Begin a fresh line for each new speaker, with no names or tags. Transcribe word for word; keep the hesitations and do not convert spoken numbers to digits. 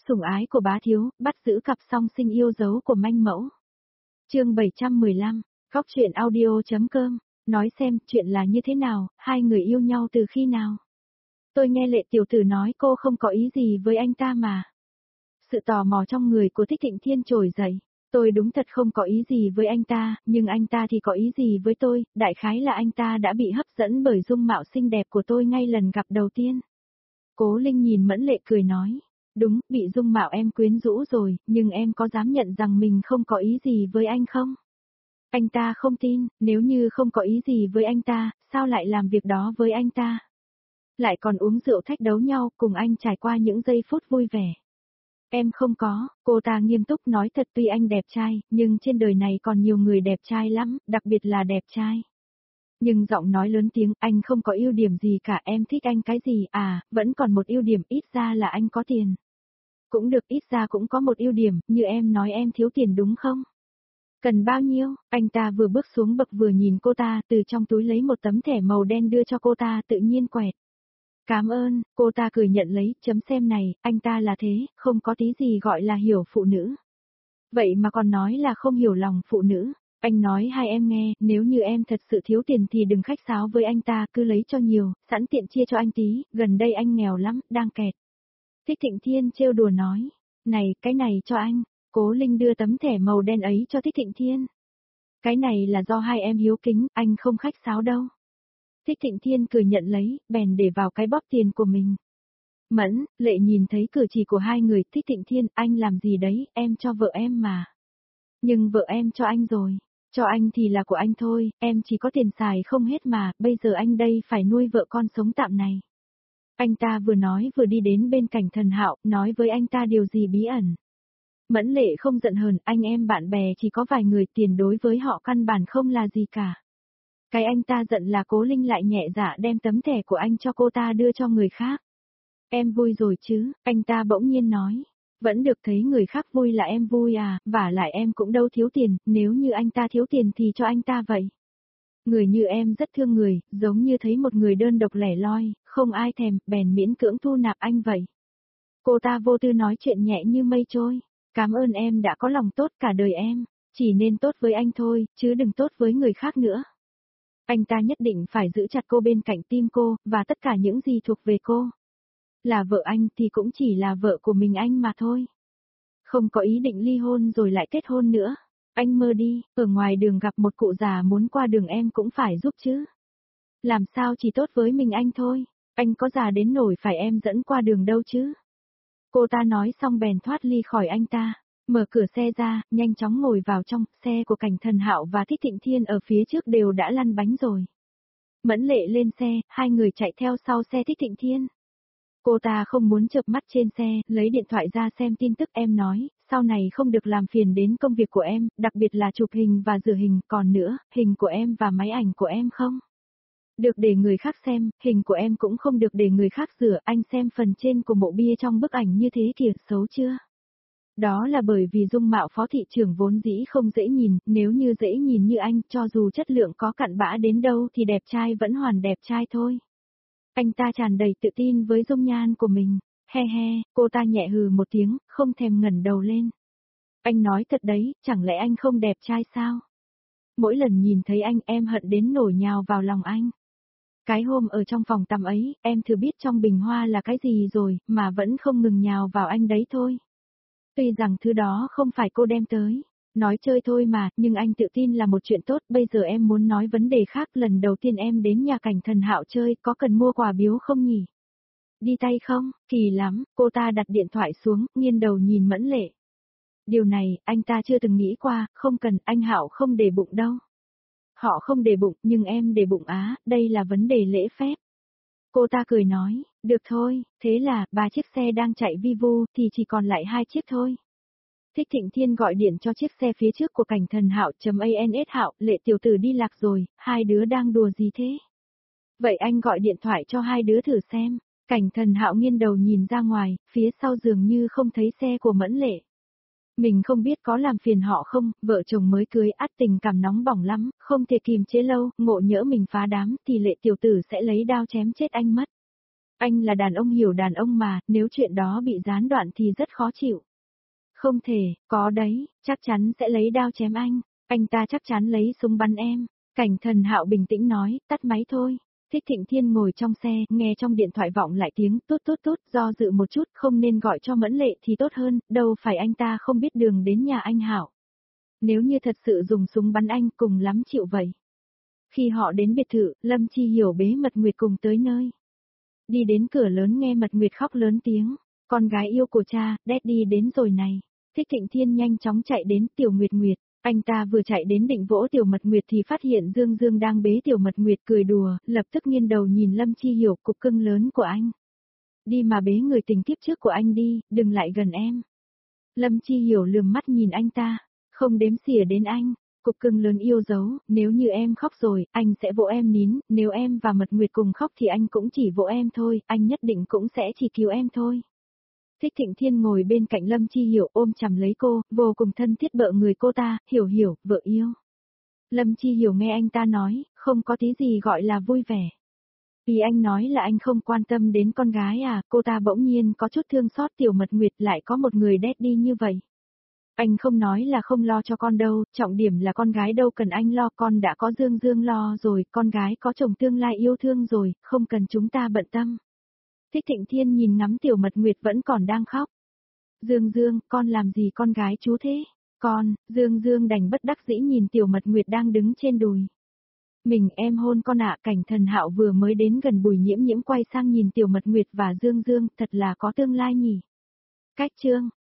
Sủng ái của bá thiếu, bắt giữ cặp song sinh yêu dấu của manh mẫu. Chương bảy trăm mười lăm, Góc truyện audio.com, nói xem chuyện là như thế nào, hai người yêu nhau từ khi nào? Tôi nghe Lệ tiểu tử nói cô không có ý gì với anh ta mà. Sự tò mò trong người của Thích Thịnh Thiên trồi dậy. Tôi đúng thật không có ý gì với anh ta, nhưng anh ta thì có ý gì với tôi, đại khái là anh ta đã bị hấp dẫn bởi dung mạo xinh đẹp của tôi ngay lần gặp đầu tiên. Cố Linh nhìn Mẫn Lệ cười nói. Đúng, bị dung mạo em quyến rũ rồi, nhưng em có dám nhận rằng mình không có ý gì với anh không? Anh ta không tin, nếu như không có ý gì với anh ta, sao lại làm việc đó với anh ta? Lại còn uống rượu thách đấu nhau, cùng anh trải qua những giây phút vui vẻ. Em không có, cô ta nghiêm túc nói thật, tuy anh đẹp trai, nhưng trên đời này còn nhiều người đẹp trai lắm, đặc biệt là đẹp trai. Nhưng giọng nói lớn tiếng, anh không có ưu điểm gì cả, em thích anh cái gì, à, vẫn còn một ưu điểm, ít ra là anh có tiền. Cũng được, ít ra cũng có một ưu điểm, như em nói em thiếu tiền đúng không? Cần bao nhiêu? Anh ta vừa bước xuống bậc vừa nhìn cô ta, từ trong túi lấy một tấm thẻ màu đen đưa cho cô ta, tự nhiên quẹt. Cảm ơn, cô ta cười nhận lấy, chấm xem này, anh ta là thế, không có tí gì gọi là hiểu phụ nữ. Vậy mà còn nói là không hiểu lòng phụ nữ. Anh nói hai em nghe, nếu như em thật sự thiếu tiền thì đừng khách sáo với anh ta, cứ lấy cho nhiều, sẵn tiện chia cho anh tí, gần đây anh nghèo lắm, đang kẹt. Thích Thịnh Thiên trêu đùa nói, này, cái này cho anh. Cố Linh đưa tấm thẻ màu đen ấy cho Thích Thịnh Thiên. Cái này là do hai em hiếu kính, anh không khách sáo đâu. Thích Thịnh Thiên cười nhận lấy, bèn để vào cái bóp tiền của mình. Mẫn, Lệ nhìn thấy cử chỉ của hai người, Thích Thịnh Thiên, anh làm gì đấy, em cho vợ em mà. Nhưng vợ em cho anh rồi, cho anh thì là của anh thôi, em chỉ có tiền xài không hết mà, bây giờ anh đây phải nuôi vợ con sống tạm này. Anh ta vừa nói vừa đi đến bên cạnh Thần Hạo, nói với anh ta điều gì bí ẩn. Mẫn Lệ không giận hờn, anh em bạn bè chỉ có vài người, tiền đối với họ căn bản không là gì cả. Cái anh ta giận là Cố Linh lại nhẹ dạ đem tấm thẻ của anh cho cô ta đưa cho người khác. Em vui rồi chứ, anh ta bỗng nhiên nói. Vẫn được, thấy người khác vui là em vui à, vả lại em cũng đâu thiếu tiền, nếu như anh ta thiếu tiền thì cho anh ta vậy. Người như em rất thương người, giống như thấy một người đơn độc lẻ loi, không ai thèm, bèn miễn cưỡng thu nạp anh vậy. Cô ta vô tư nói chuyện nhẹ như mây trôi. Cảm ơn em đã có lòng tốt cả đời em, chỉ nên tốt với anh thôi, chứ đừng tốt với người khác nữa. Anh ta nhất định phải giữ chặt cô bên cạnh tim cô, và tất cả những gì thuộc về cô. Là vợ anh thì cũng chỉ là vợ của mình anh mà thôi. Không có ý định ly hôn rồi lại kết hôn nữa. Anh mơ đi, ở ngoài đường gặp một cụ già muốn qua đường em cũng phải giúp chứ. Làm sao chỉ tốt với mình anh thôi, anh có già đến nổi phải em dẫn qua đường đâu chứ. Cô ta nói xong bèn thoát ly khỏi anh ta, mở cửa xe ra, nhanh chóng ngồi vào trong, xe của Cảnh Thần Hạo và Thích Thịnh Thiên ở phía trước đều đã lăn bánh rồi. Mẫn Lệ lên xe, hai người chạy theo sau xe Thích Thịnh Thiên. Cô ta không muốn chợp mắt trên xe, lấy điện thoại ra xem tin tức. Em nói, sau này không được làm phiền đến công việc của em, đặc biệt là chụp hình và rửa hình, còn nữa, hình của em và máy ảnh của em không được để người khác xem, hình của em cũng không được để người khác rửa, anh xem phần trên của mộ bia trong bức ảnh như thế kìa, xấu chưa? Đó là bởi vì dung mạo phó thị trưởng vốn dĩ không dễ nhìn, nếu như dễ nhìn như anh, cho dù chất lượng có cặn bã đến đâu thì đẹp trai vẫn hoàn đẹp trai thôi. Anh ta tràn đầy tự tin với dung nhan của mình, he he, cô ta nhẹ hừ một tiếng, không thèm ngẩng đầu lên. Anh nói thật đấy, chẳng lẽ anh không đẹp trai sao? Mỗi lần nhìn thấy anh em hận đến nổi nhào vào lòng anh. Cái hôm ở trong phòng tắm ấy, em thử biết trong bình hoa là cái gì rồi, mà vẫn không ngừng nhào vào anh đấy thôi. Tuy rằng thứ đó không phải cô đem tới, nói chơi thôi mà, nhưng anh tự tin là một chuyện tốt. Bây giờ em muốn nói vấn đề khác, lần đầu tiên em đến nhà Cảnh Thần Hạo chơi, có cần mua quà biếu không nhỉ? Đi tay không? Kỳ lắm, cô ta đặt điện thoại xuống, nghiêng đầu nhìn Mẫn Lệ. Điều này, anh ta chưa từng nghĩ qua, không cần, anh Hạo không để bụng đâu. Họ không để bụng, nhưng em để bụng á, đây là vấn đề lễ phép. Cô ta cười nói, được thôi, thế là, ba chiếc xe đang chạy vi vu, thì chỉ còn lại hai chiếc thôi. Thích Thịnh Thiên gọi điện cho chiếc xe phía trước của Cảnh Thần Hạo, chấm ans Hạo, Lệ tiểu tử đi lạc rồi, hai đứa đang đùa gì thế? Vậy anh gọi điện thoại cho hai đứa thử xem. Cảnh Thần Hạo nghiêng đầu nhìn ra ngoài, phía sau dường như không thấy xe của Mẫn Lệ. Mình không biết có làm phiền họ không, vợ chồng mới cưới ắt tình cảm nóng bỏng lắm, không thể kìm chế lâu, ngộ nhỡ mình phá đám thì Lệ tiểu tử sẽ lấy đao chém chết anh mất. Anh là đàn ông hiểu đàn ông mà, nếu chuyện đó bị gián đoạn thì rất khó chịu. Không thể, có đấy, chắc chắn sẽ lấy đao chém anh, anh ta chắc chắn lấy súng bắn em. Cảnh Thần Hạo bình tĩnh nói, tắt máy thôi. Thích Thịnh Thiên ngồi trong xe, nghe trong điện thoại vọng lại tiếng tút tút tút, do dự một chút, không nên gọi cho Mẫn Lệ thì tốt hơn, đâu phải anh ta không biết đường đến nhà anh Hạo. Nếu như thật sự dùng súng bắn anh, cùng lắm chịu vậy. Khi họ đến biệt thự, Lâm Chi Hiểu bế Mật Nguyệt cùng tới nơi. Đi đến cửa lớn nghe Mật Nguyệt khóc lớn tiếng, con gái yêu của cha, Daddy đến rồi này. Thích Thịnh Thiên nhanh chóng chạy đến, Tiểu Nguyệt Nguyệt. Anh ta vừa chạy đến định vỗ Tiểu Mật Nguyệt thì phát hiện Dương Dương đang bế Tiểu Mật Nguyệt cười đùa, lập tức nghiêng đầu nhìn Lâm Chi Hiểu, cục cưng lớn của anh. Đi mà bế người tình kiếp trước của anh đi, đừng lại gần em. Lâm Chi Hiểu lườm mắt nhìn anh ta, không đếm xỉa đến anh, cục cưng lớn yêu dấu, nếu như em khóc rồi, anh sẽ vỗ em nín, nếu em và Mật Nguyệt cùng khóc thì anh cũng chỉ vỗ em thôi, anh nhất định cũng sẽ chỉ cứu em thôi. Thích Thịnh Thiên ngồi bên cạnh Lâm Chi Hiểu ôm chầm lấy cô, vô cùng thân thiết bợ người cô ta, Hiểu Hiểu, vợ yêu. Lâm Chi Hiểu nghe anh ta nói, không có tí gì gọi là vui vẻ. Vì anh nói là anh không quan tâm đến con gái à, cô ta bỗng nhiên có chút thương xót Tiểu Mật Nguyệt lại có một người daddy như vậy. Anh không nói là không lo cho con đâu, trọng điểm là con gái đâu cần anh lo, con đã có Dương Dương lo rồi, con gái có chồng tương lai yêu thương rồi, không cần chúng ta bận tâm. Thích Thịnh Thiên nhìn ngắm Tiểu Mật Nguyệt vẫn còn đang khóc. Dương Dương, con làm gì con gái chú thế? Con, Dương Dương đành bất đắc dĩ nhìn Tiểu Mật Nguyệt đang đứng trên đùi. Mình em hôn con ạ. Cảnh Thần Hạo vừa mới đến gần Bùi Nhiễm Nhiễm quay sang nhìn Tiểu Mật Nguyệt và Dương Dương, thật là có tương lai nhỉ. Cách chương.